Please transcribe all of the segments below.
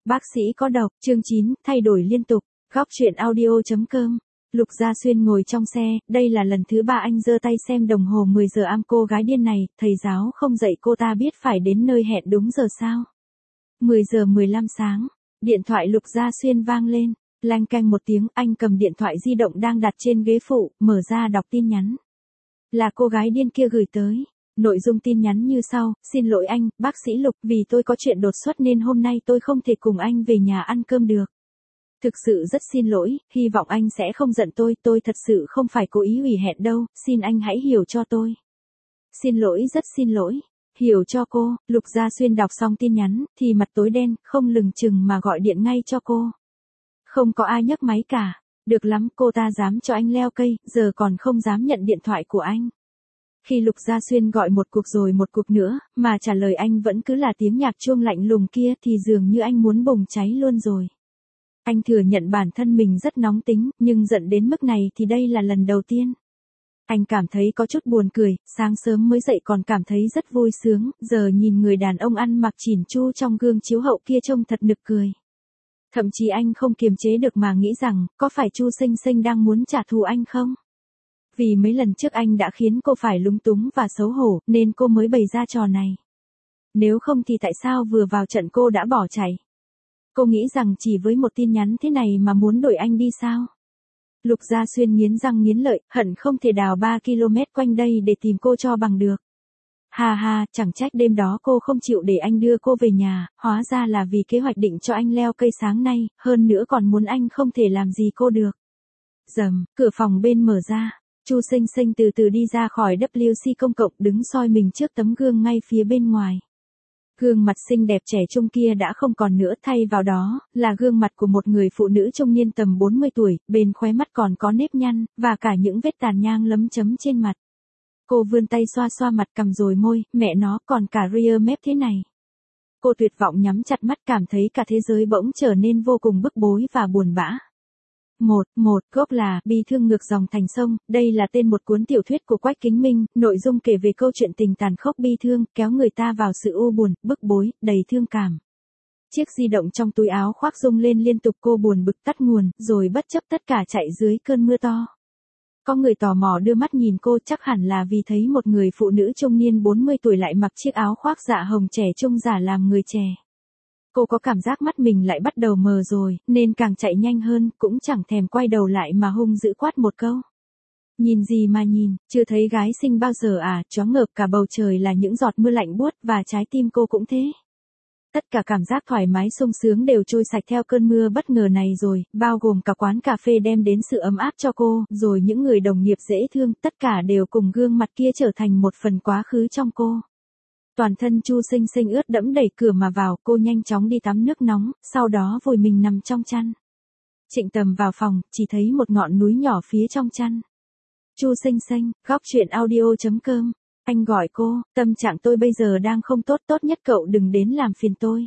Bác sĩ có độc, chương 9, thay đổi liên tục. Góc truyện audio.com. Lục Gia Xuyên ngồi trong xe, đây là lần thứ 3 anh giơ tay xem đồng hồ 10 giờ cô gái điên này, thầy giáo không dạy cô ta biết phải đến nơi hẹn đúng giờ sao. 10 giờ 15 sáng, điện thoại Lục Gia Xuyên vang lên, lanh canh một tiếng, anh cầm điện thoại di động đang đặt trên ghế phụ, mở ra đọc tin nhắn. Là cô gái điên kia gửi tới. Nội dung tin nhắn như sau: xin lỗi anh, bác sĩ Lục, vì tôi có chuyện đột xuất nên hôm nay tôi không thể cùng anh về nhà ăn cơm được. Thực sự rất xin lỗi, hy vọng anh sẽ không giận tôi thật sự không phải cố ý hủy hẹn đâu, xin anh hãy hiểu cho tôi. Xin lỗi, rất xin lỗi. Hiểu cho cô. Lục Gia Xuyên đọc xong tin nhắn, thì mặt tối đen, không lừng chừng mà gọi điện ngay cho cô. Không có ai nhấc máy cả. Được lắm, cô ta dám cho anh leo cây, giờ còn không dám nhận điện thoại của anh. Khi Lục Gia Xuyên gọi một cuộc rồi một cuộc nữa, mà trả lời anh vẫn cứ là tiếng nhạc chuông lạnh lùng kia thì dường như anh muốn bùng cháy luôn rồi. Anh thừa nhận bản thân mình rất nóng tính, nhưng giận đến mức này thì đây là lần đầu tiên. Anh cảm thấy có chút buồn cười, sáng sớm mới dậy còn cảm thấy rất vui sướng, giờ nhìn người đàn ông ăn mặc chỉn chu trong gương chiếu hậu kia trông thật nực cười. Thậm chí anh không kiềm chế được mà nghĩ rằng, có phải Chu Sinh Sinh đang muốn trả thù anh không? Vì mấy lần trước anh đã khiến cô phải lúng túng và xấu hổ, nên cô mới bày ra trò này. Nếu không thì tại sao vừa vào trận cô đã bỏ chạy? Cô nghĩ rằng chỉ với một tin nhắn thế này mà muốn đuổi anh đi sao? Lục Gia Xuyên nghiến răng nghiến lợi, hận không thể đào 3 km quanh đây để tìm cô cho bằng được. Ha ha, chẳng trách đêm đó cô không chịu để anh đưa cô về nhà, hóa ra là vì kế hoạch định cho anh leo cây sáng nay, hơn nữa còn muốn anh không thể làm gì cô được. Rầm, cửa phòng bên mở ra. Chu Sinh Sinh từ từ đi ra khỏi WC công cộng, đứng soi mình trước tấm gương ngay phía bên ngoài. Gương mặt xinh đẹp trẻ trung kia đã không còn nữa, thay vào đó là gương mặt của một người phụ nữ trung niên tầm 40 tuổi, bên khóe mắt còn có nếp nhăn, và cả những vết tàn nhang lấm chấm trên mặt. Cô vươn tay xoa xoa mặt cằm rồi môi, mẹ nó còn cả rear mép thế này. Cô tuyệt vọng nhắm chặt mắt, cảm thấy cả thế giới bỗng trở nên vô cùng bức bối và buồn bã. Gốc là Bi Thương Ngược Dòng Thành Sông, đây là tên một cuốn tiểu thuyết của Quách Kính Minh, nội dung kể về câu chuyện tình tàn khốc bi thương, kéo người ta vào sự u buồn, bức bối, đầy thương cảm. Chiếc di động trong túi áo khoác rung lên liên tục, cô buồn bực tắt nguồn, rồi bất chấp tất cả chạy dưới cơn mưa to. Có người tò mò đưa mắt nhìn cô, chắc hẳn là vì thấy một người phụ nữ trung niên 40 tuổi lại mặc chiếc áo khoác dạ hồng trẻ trung giả làm người trẻ. Cô có cảm giác mắt mình lại bắt đầu mờ rồi, nên càng chạy nhanh hơn, cũng chẳng thèm quay đầu lại mà hung dữ quát một câu. Nhìn gì mà nhìn, chưa thấy gái xinh bao giờ à, choáng ngợp, cả bầu trời là những giọt mưa lạnh buốt và trái tim cô cũng thế. Tất cả cảm giác thoải mái sung sướng đều trôi sạch theo cơn mưa bất ngờ này rồi, bao gồm cả quán cà phê đem đến sự ấm áp cho cô, rồi những người đồng nghiệp dễ thương, tất cả đều cùng gương mặt kia trở thành một phần quá khứ trong cô. Toàn thân Chu Sinh Sinh ướt đẫm, đẩy cửa mà vào, cô nhanh chóng đi tắm nước nóng, sau đó vùi mình nằm trong chăn. Trịnh Tầm vào phòng, chỉ thấy một ngọn núi nhỏ phía trong chăn. Chu Sinh Sinh, góc truyện audio.com. Anh gọi cô, tâm trạng tôi bây giờ đang không tốt, tốt nhất cậu đừng đến làm phiền tôi.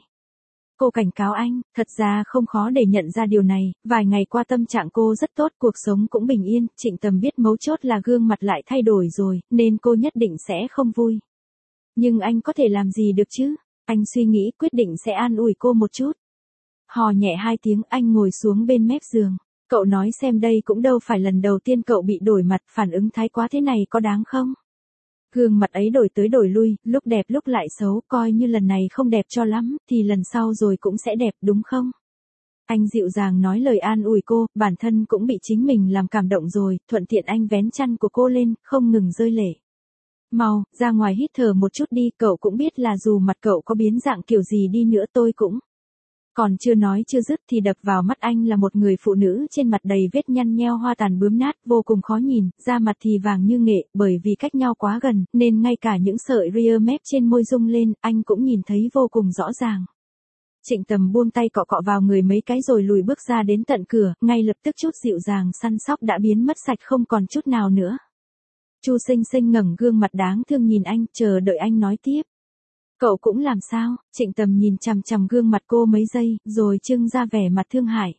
Cô cảnh cáo anh, thật ra không khó để nhận ra điều này, vài ngày qua tâm trạng cô rất tốt, cuộc sống cũng bình yên, Trịnh Tầm biết mấu chốt là gương mặt lại thay đổi rồi, nên cô nhất định sẽ không vui. Nhưng anh có thể làm gì được chứ? Anh suy nghĩ, quyết định sẽ an ủi cô một chút. Hò nhẹ 2 tiếng, anh ngồi xuống bên mép giường. Cậu nói xem, đây cũng đâu phải lần đầu tiên cậu bị đổi mặt, phản ứng thái quá thế này có đáng không? Gương mặt ấy đổi tới đổi lui, lúc đẹp lúc lại xấu, coi như lần này không đẹp cho lắm, thì lần sau rồi cũng sẽ đẹp, đúng không? Anh dịu dàng nói lời an ủi cô, bản thân cũng bị chính mình làm cảm động rồi, thuận tiện anh vén chăn của cô lên, không ngừng rơi lệ. Mau, ra ngoài hít thở một chút đi, cậu cũng biết là dù mặt cậu có biến dạng kiểu gì đi nữa tôi cũng. Còn chưa nói chưa dứt thì đập vào mắt anh là một người phụ nữ trên mặt đầy vết nhăn nheo, hoa tàn bướm nát, vô cùng khó nhìn, da mặt thì vàng như nghệ, bởi vì cách nhau quá gần, nên ngay cả những sợi rear mép trên môi rung lên, anh cũng nhìn thấy vô cùng rõ ràng. Trịnh Tầm buông tay cọ cọ vào người mấy cái rồi lùi bước ra đến tận cửa, ngay lập tức chút dịu dàng săn sóc đã biến mất sạch không còn chút nào nữa. Chu Sinh Sinh ngẩng gương mặt đáng thương nhìn anh, chờ đợi anh nói tiếp. Cậu cũng làm sao? Trịnh Tầm nhìn chằm chằm gương mặt cô mấy giây, rồi trưng ra vẻ mặt thương hại.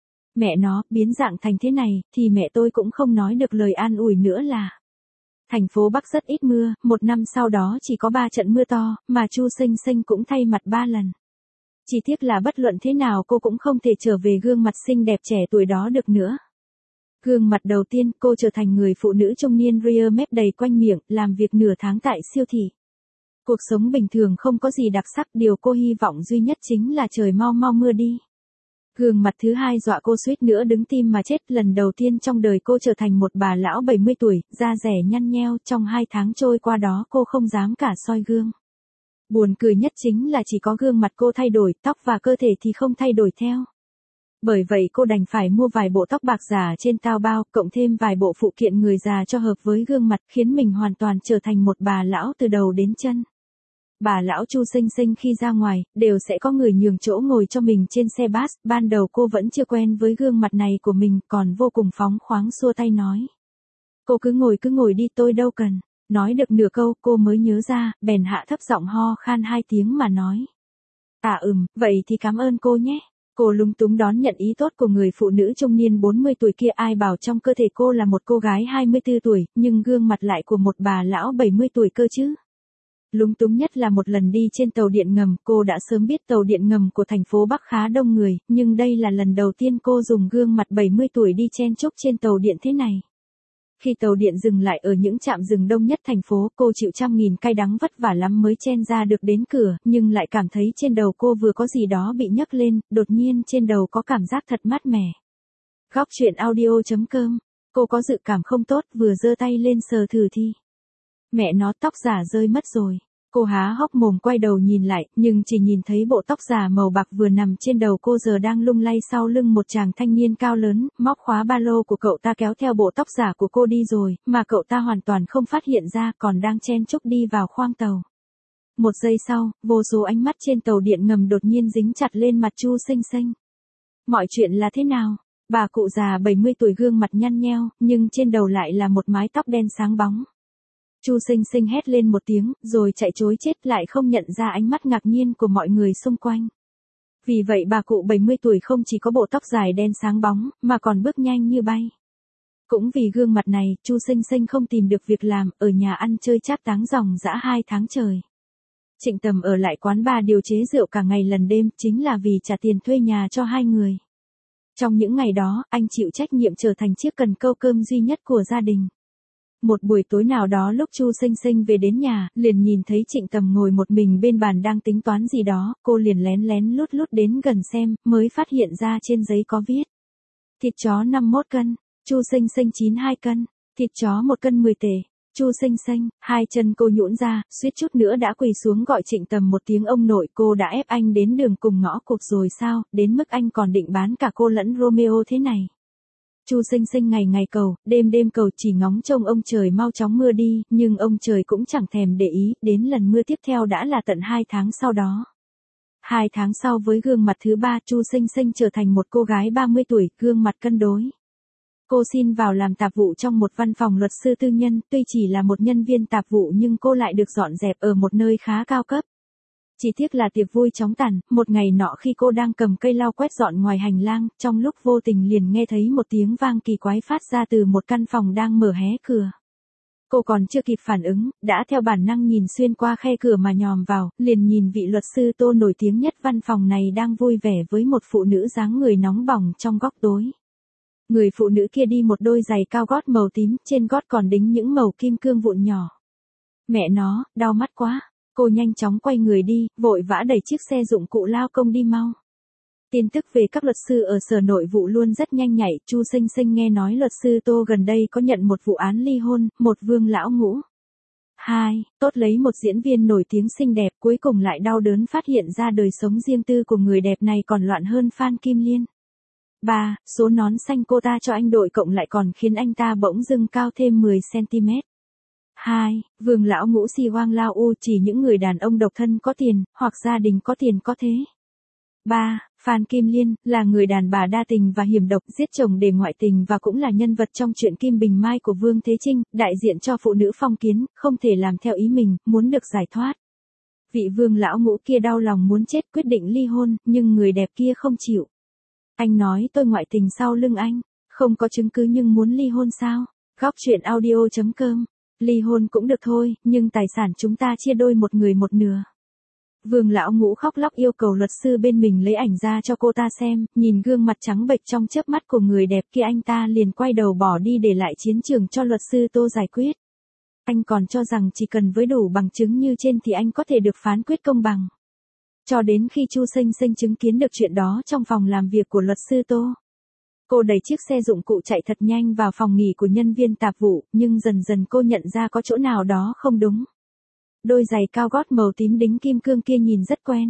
Mẹ nó, biến dạng thành thế này, thì mẹ tôi cũng không nói được lời an ủi nữa là. Thành phố Bắc rất ít mưa, một năm sau đó chỉ có 3 trận mưa to, mà Chu Sinh Sinh cũng thay mặt 3 lần. Chỉ tiếc là bất luận thế nào cô cũng không thể trở về gương mặt xinh đẹp trẻ tuổi đó được nữa. Gương mặt đầu tiên, cô trở thành người phụ nữ trung niên rear mép đầy quanh miệng, làm việc nửa tháng tại siêu thị. Cuộc sống bình thường không có gì đặc sắc, điều cô hy vọng duy nhất chính là trời mau mau mưa đi. Gương mặt thứ hai dọa cô suýt nữa đứng tim mà chết, lần đầu tiên trong đời cô trở thành một bà lão 70 tuổi, da dẻ nhăn nheo, trong 2 tháng trôi qua đó cô không dám cả soi gương. Buồn cười nhất chính là chỉ có gương mặt cô thay đổi, tóc và cơ thể thì không thay đổi theo. Bởi vậy cô đành phải mua vài bộ tóc bạc giả trên Taobao, cộng thêm vài bộ phụ kiện người già cho hợp với gương mặt, khiến mình hoàn toàn trở thành một bà lão từ đầu đến chân. Bà lão Chu Sinh Sinh khi ra ngoài, đều sẽ có người nhường chỗ ngồi cho mình trên xe bus, ban đầu cô vẫn chưa quen với gương mặt này của mình, còn vô cùng phóng khoáng xua tay nói. Cô cứ ngồi đi, tôi đâu cần. Nói được nửa câu cô mới nhớ ra, bèn hạ thấp giọng ho khan 2 tiếng mà nói. Vậy thì cảm ơn cô nhé. Cô lúng túng đón nhận ý tốt của người phụ nữ trung niên 40 tuổi kia, ai bảo trong cơ thể cô là một cô gái 24 tuổi, nhưng gương mặt lại của một bà lão 70 tuổi cơ chứ. Lúng túng nhất là một lần đi trên tàu điện ngầm, cô đã sớm biết tàu điện ngầm của thành phố Bắc khá đông người, nhưng đây là lần đầu tiên cô dùng gương mặt 70 tuổi đi chen chúc trên tàu điện thế này. Khi tàu điện dừng lại ở những trạm dừng đông nhất thành phố, cô chịu trăm nghìn cay đắng vất vả lắm mới chen ra được đến cửa, nhưng lại cảm thấy trên đầu cô vừa có gì đó bị nhấc lên, đột nhiên trên đầu có cảm giác thật mát mẻ. Góc truyện audio.com. Cô có dự cảm không tốt, vừa giơ tay lên sờ thử thì mẹ nó, tóc giả rơi mất rồi. Cô há hốc mồm quay đầu nhìn lại, nhưng chỉ nhìn thấy bộ tóc giả màu bạc vừa nằm trên đầu cô giờ đang lung lay sau lưng một chàng thanh niên cao lớn, móc khóa ba lô của cậu ta kéo theo bộ tóc giả của cô đi rồi, mà cậu ta hoàn toàn không phát hiện ra, còn đang chen chúc đi vào khoang tàu. Một giây sau, vô số ánh mắt trên tàu điện ngầm đột nhiên dính chặt lên mặt Chu Sinh Sinh. Mọi chuyện là thế nào? Bà cụ già 70 tuổi gương mặt nhăn nheo, nhưng trên đầu lại là một mái tóc đen sáng bóng. Chu Sinh Sinh hét lên một tiếng, rồi chạy trối chết, lại không nhận ra ánh mắt ngạc nhiên của mọi người xung quanh. Vì vậy bà cụ 70 tuổi không chỉ có bộ tóc dài đen sáng bóng, mà còn bước nhanh như bay. Cũng vì gương mặt này, Chu Sinh Sinh không tìm được việc làm, ở nhà ăn chơi chát táng ròng rã 2 tháng trời. Trịnh Tầm ở lại quán bar điều chế rượu cả ngày lần đêm, chính là vì trả tiền thuê nhà cho 2 người. Trong những ngày đó, anh chịu trách nhiệm trở thành chiếc cần câu cơm duy nhất của gia đình. Một buổi tối nào đó lúc Chu Sinh Sinh về đến nhà, liền nhìn thấy Trịnh Tầm ngồi một mình bên bàn đang tính toán gì đó, cô liền lén lén lút lút đến gần xem, mới phát hiện ra trên giấy có viết. Thịt chó 51 cân, Chu Sinh Sinh 92 cân, thịt chó 1 cân 10 tệ. Chu Sinh Sinh, 2 chân cô nhũn ra, suýt chút nữa đã quỳ xuống gọi Trịnh Tầm một tiếng ông nội, cô đã ép anh đến đường cùng ngõ cụt rồi sao, đến mức anh còn định bán cả cô lẫn Romeo thế này. Chu Sinh Sinh ngày ngày cầu, đêm đêm cầu, chỉ ngóng trông ông trời mau chóng mưa đi, nhưng ông trời cũng chẳng thèm để ý, đến lần mưa tiếp theo đã là tận 2 tháng sau đó. 2 tháng sau với gương mặt thứ 3, Chu Sinh Sinh trở thành một cô gái 30 tuổi, gương mặt cân đối. Cô xin vào làm tạp vụ trong một văn phòng luật sư tư nhân, tuy chỉ là một nhân viên tạp vụ nhưng cô lại được dọn dẹp ở một nơi khá cao cấp. Chỉ tiếc là tiệc vui chóng tàn, một ngày nọ khi cô đang cầm cây lau quét dọn ngoài hành lang, trong lúc vô tình liền nghe thấy một tiếng vang kỳ quái phát ra từ một căn phòng đang mở hé cửa. Cô còn chưa kịp phản ứng, đã theo bản năng nhìn xuyên qua khe cửa mà nhòm vào, liền nhìn vị luật sư Tô nổi tiếng nhất văn phòng này đang vui vẻ với một phụ nữ dáng người nóng bỏng trong góc tối. Người phụ nữ kia đi một đôi giày cao gót màu tím, trên gót còn đính những màu kim cương vụn nhỏ. Mẹ nó, đau mắt quá. Cô nhanh chóng quay người đi, vội vã đẩy chiếc xe dụng cụ lao công đi mau. Tin tức về các luật sư ở sở nội vụ luôn rất nhanh nhạy, Chu Sinh Sinh nghe nói luật sư Tô gần đây có nhận một vụ án ly hôn, một vương lão ngũ. 2. Tốt lấy một diễn viên nổi tiếng xinh đẹp, cuối cùng lại đau đớn phát hiện ra đời sống riêng tư của người đẹp này còn loạn hơn Phan Kim Liên. 3. Số nón xanh cô ta cho anh đội cộng lại còn khiến anh ta bỗng dưng cao thêm 10cm. 2. Vương lão ngũ si hoang lao u, chỉ những người đàn ông độc thân có tiền, hoặc gia đình có tiền có thế. 3. Phan Kim Liên, là người đàn bà đa tình và hiểm độc, giết chồng để ngoại tình và cũng là nhân vật trong truyện Kim Bình Mai của Vương Thế Trinh, đại diện cho phụ nữ phong kiến, không thể làm theo ý mình, muốn được giải thoát. Vị vương lão ngũ kia đau lòng muốn chết quyết định ly hôn, nhưng người đẹp kia không chịu. Anh nói tôi ngoại tình sau lưng anh, không có chứng cứ nhưng muốn ly hôn sao? Góc truyện audio.com. Ly hôn cũng được thôi, nhưng tài sản chúng ta chia đôi, một người một nửa. Vương lão ngũ khóc lóc yêu cầu luật sư bên mình lấy ảnh ra cho cô ta xem, nhìn gương mặt trắng bệch trong chớp mắt của người đẹp kia anh ta liền quay đầu bỏ đi để lại chiến trường cho luật sư Tô giải quyết. Anh còn cho rằng chỉ cần với đủ bằng chứng như trên thì anh có thể được phán quyết công bằng. Cho đến khi Chu Xênh Xênh chứng kiến được chuyện đó trong phòng làm việc của luật sư Tô. Cô đẩy chiếc xe dụng cụ chạy thật nhanh vào phòng nghỉ của nhân viên tạp vụ, nhưng dần dần cô nhận ra có chỗ nào đó không đúng. Đôi giày cao gót màu tím đính kim cương kia nhìn rất quen.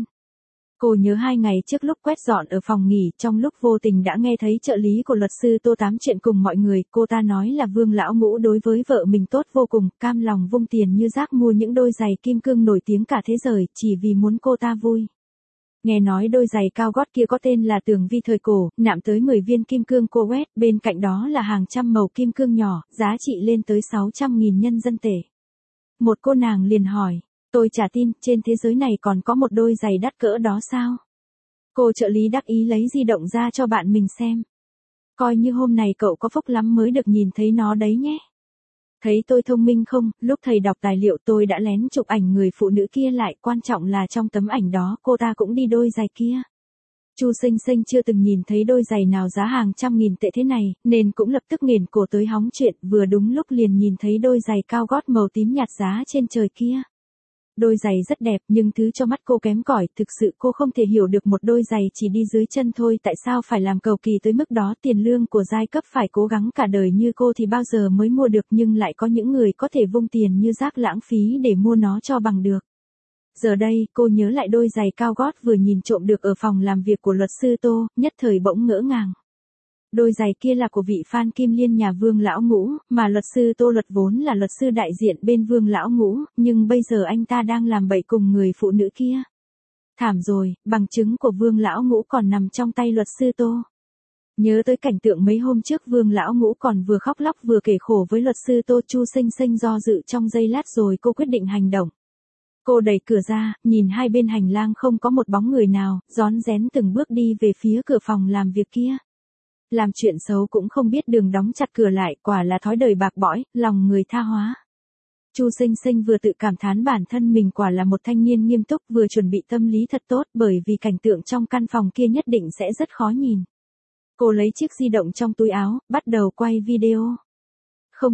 Cô nhớ 2 ngày trước lúc quét dọn ở phòng nghỉ, trong lúc vô tình đã nghe thấy trợ lý của luật sư Tô tám chuyện cùng mọi người, cô ta nói là Vương lão ngũ đối với vợ mình tốt vô cùng, cam lòng vung tiền như rác mua những đôi giày kim cương nổi tiếng cả thế giới, chỉ vì muốn cô ta vui. Nghe nói đôi giày cao gót kia có tên là tường vi thời cổ, nạm tới 10 viên kim cương cô quét, bên cạnh đó là hàng trăm màu kim cương nhỏ, giá trị lên tới 600.000 nhân dân tệ. Một cô nàng liền hỏi, tôi chả tin, trên thế giới này còn có một đôi giày đắt cỡ đó sao? Cô trợ lý đắc ý lấy di động ra cho bạn mình xem. Coi như hôm này cậu có phúc lắm mới được nhìn thấy nó đấy nhé. Thấy tôi thông minh không, lúc thầy đọc tài liệu tôi đã lén chụp ảnh người phụ nữ kia lại, quan trọng là trong tấm ảnh đó cô ta cũng đi đôi giày kia. Chu Xênh Xênh chưa từng nhìn thấy đôi giày nào giá hàng trăm nghìn tệ thế này, nên cũng lập tức nghiền cổ tới hóng chuyện, vừa đúng lúc liền nhìn thấy đôi giày cao gót màu tím nhạt giá trên trời kia. Đôi giày rất đẹp nhưng thứ cho mắt cô kém cỏi, thực sự cô không thể hiểu được một đôi giày chỉ đi dưới chân thôi tại sao phải làm cầu kỳ tới mức đó, tiền lương của giai cấp phải cố gắng cả đời như cô thì bao giờ mới mua được, nhưng lại có những người có thể vung tiền như rác lãng phí để mua nó cho bằng được. Giờ đây, cô nhớ lại đôi giày cao gót vừa nhìn trộm được ở phòng làm việc của luật sư Tô, nhất thời bỗng ngỡ ngàng. Đôi giày kia là của vị Phan Kim Liên nhà Vương lão ngũ, mà luật sư Tô Luật vốn là luật sư đại diện bên Vương lão ngũ, nhưng bây giờ anh ta đang làm bậy cùng người phụ nữ kia. Thảm rồi, bằng chứng của Vương lão ngũ còn nằm trong tay luật sư Tô. Nhớ tới cảnh tượng mấy hôm trước Vương lão ngũ còn vừa khóc lóc vừa kể khổ với luật sư Tô, Chu Xênh Xênh do dự trong giây lát rồi cô quyết định hành động. Cô đẩy cửa ra, nhìn hai bên hành lang không có một bóng người nào, rón rén từng bước đi về phía cửa phòng làm việc kia. Làm chuyện xấu cũng không biết đường đóng chặt cửa lại, quả là thói đời bạc bõi, lòng người tha hóa. Chu Xênh Xênh vừa tự cảm thán bản thân mình quả là một thanh niên nghiêm túc, vừa chuẩn bị tâm lý thật tốt, bởi vì cảnh tượng trong căn phòng kia nhất định sẽ rất khó nhìn. Cô lấy chiếc di động trong túi áo, bắt đầu quay video. Không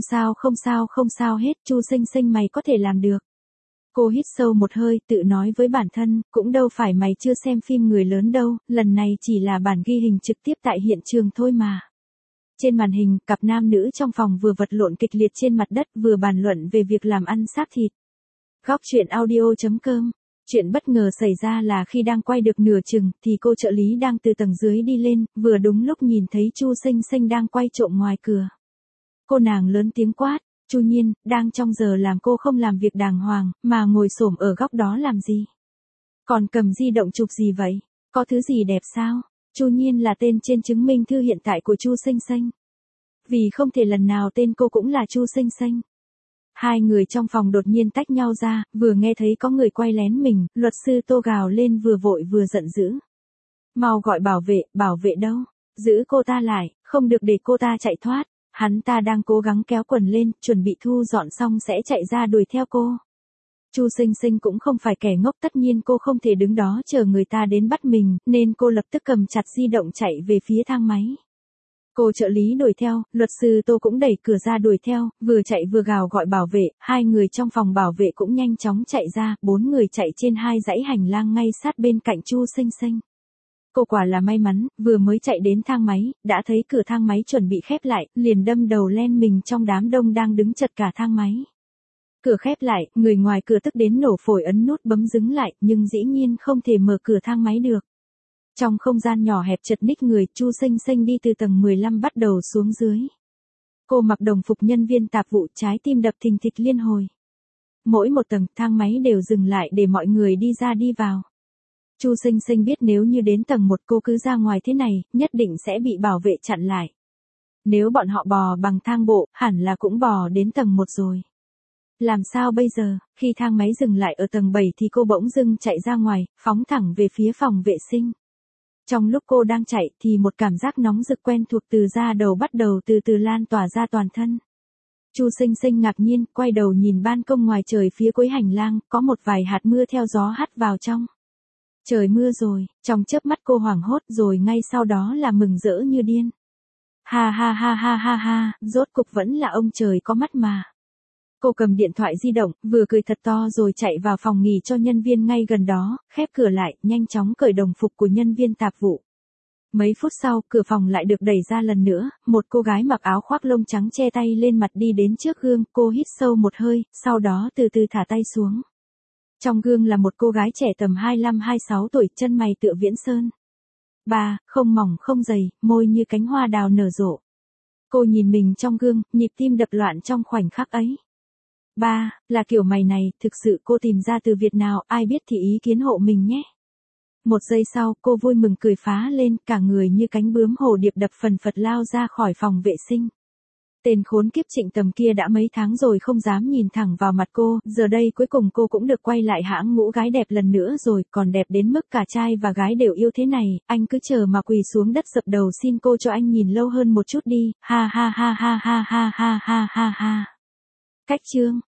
sao hết, Chu Xênh Xênh mày có thể làm được. Cô hít sâu một hơi, tự nói với bản thân, cũng đâu phải mày chưa xem phim người lớn đâu, lần này chỉ là bản ghi hình trực tiếp tại hiện trường thôi mà. Trên màn hình, cặp nam nữ trong phòng vừa vật lộn kịch liệt trên mặt đất, vừa bàn luận về việc làm ăn xác thịt. Góc truyện audio.com. Chuyện bất ngờ xảy ra là khi đang quay được nửa chừng, thì cô trợ lý đang từ tầng dưới đi lên, vừa đúng lúc nhìn thấy Chu Xênh Xênh đang quay trộm ngoài cửa. Cô nàng lớn tiếng quát, Chu Nhiên, đang trong giờ làm cô không làm việc đàng hoàng, mà ngồi xổm ở góc đó làm gì? Còn cầm di động chụp gì vậy? Có thứ gì đẹp sao? Chu Nhiên là tên trên chứng minh thư hiện tại của Chu Xênh Xênh. Vì không thể lần nào tên cô cũng là Chu Xênh Xênh. Hai người trong phòng đột nhiên tách nhau ra, vừa nghe thấy có người quay lén mình, luật sư Tô gào lên vừa vội vừa giận dữ. Mau gọi bảo vệ đâu? Giữ cô ta lại, không được để cô ta chạy thoát. Hắn ta đang cố gắng kéo quần lên, chuẩn bị thu dọn xong sẽ chạy ra đuổi theo cô. Chu Xênh Xênh cũng không phải kẻ ngốc, tất nhiên cô không thể đứng đó chờ người ta đến bắt mình, nên cô lập tức cầm chặt di động chạy về phía thang máy. Cô trợ lý đuổi theo, luật sư Tô cũng đẩy cửa ra đuổi theo, vừa chạy vừa gào gọi bảo vệ, hai người trong phòng bảo vệ cũng nhanh chóng chạy ra, 4 người chạy trên 2 dãy hành lang ngay sát bên cạnh Chu Xênh Xênh. Cô quả là may mắn, vừa mới chạy đến thang máy, đã thấy cửa thang máy chuẩn bị khép lại, liền đâm đầu len mình trong đám đông đang đứng chật cả thang máy. Cửa khép lại, người ngoài cửa tức đến nổ phổi ấn nút bấm dứng lại, nhưng dĩ nhiên không thể mở cửa thang máy được. Trong không gian nhỏ hẹp chật ních người, Chu Xênh Xênh đi từ tầng 15 bắt đầu xuống dưới. Cô mặc đồng phục nhân viên tạp vụ, trái tim đập thình thịch liên hồi. Mỗi một tầng thang máy đều dừng lại để mọi người đi ra đi vào. Chu Xênh Xênh biết nếu như đến tầng 1 cô cứ ra ngoài thế này, nhất định sẽ bị bảo vệ chặn lại. Nếu bọn họ bò bằng thang bộ, hẳn là cũng bò đến tầng 1 rồi. Làm sao bây giờ, khi thang máy dừng lại ở tầng 7 thì cô bỗng dưng chạy ra ngoài, phóng thẳng về phía phòng vệ sinh. Trong lúc cô đang chạy thì một cảm giác nóng rực quen thuộc từ da đầu bắt đầu từ từ lan tỏa ra toàn thân. Chu Sinh Sinh ngạc nhiên, quay đầu nhìn ban công ngoài trời phía cuối hành lang, có một vài hạt mưa theo gió hắt vào trong. Trời mưa rồi, trong chớp mắt cô hoảng hốt rồi ngay sau đó là mừng rỡ như điên. Ha ha ha ha ha ha, rốt cục vẫn là ông trời có mắt mà. Cô cầm điện thoại di động, vừa cười thật to rồi chạy vào phòng nghỉ cho nhân viên ngay gần đó, khép cửa lại, nhanh chóng cởi đồng phục của nhân viên tạp vụ. Mấy phút sau, cửa phòng lại được đẩy ra lần nữa, một cô gái mặc áo khoác lông trắng che tay lên mặt đi đến trước gương, cô hít sâu một hơi, sau đó từ từ thả tay xuống. Trong gương là một cô gái trẻ tầm 25-26 tuổi, chân mày tựa Viễn Sơn. Không mỏng không dày, môi như cánh hoa đào nở rộ. Cô nhìn mình trong gương, nhịp tim đập loạn trong khoảnh khắc ấy. Là kiểu mày này, thực sự cô tìm ra từ Việt nào, ai biết thì ý kiến hộ mình nhé. Một giây sau, cô vui mừng cười phá lên, cả người như cánh bướm hồ điệp đập phần phật lao ra khỏi phòng vệ sinh. Tên khốn kiếp Trịnh Tầm kia đã mấy tháng rồi không dám nhìn thẳng vào mặt cô, giờ đây cuối cùng cô cũng được quay lại hãng ngũ gái đẹp lần nữa rồi, còn đẹp đến mức cả trai và gái đều yêu thế này, anh cứ chờ mà quỳ xuống đất dập đầu xin cô cho anh nhìn lâu hơn một chút đi, ha ha ha ha ha ha ha ha ha. Cách chương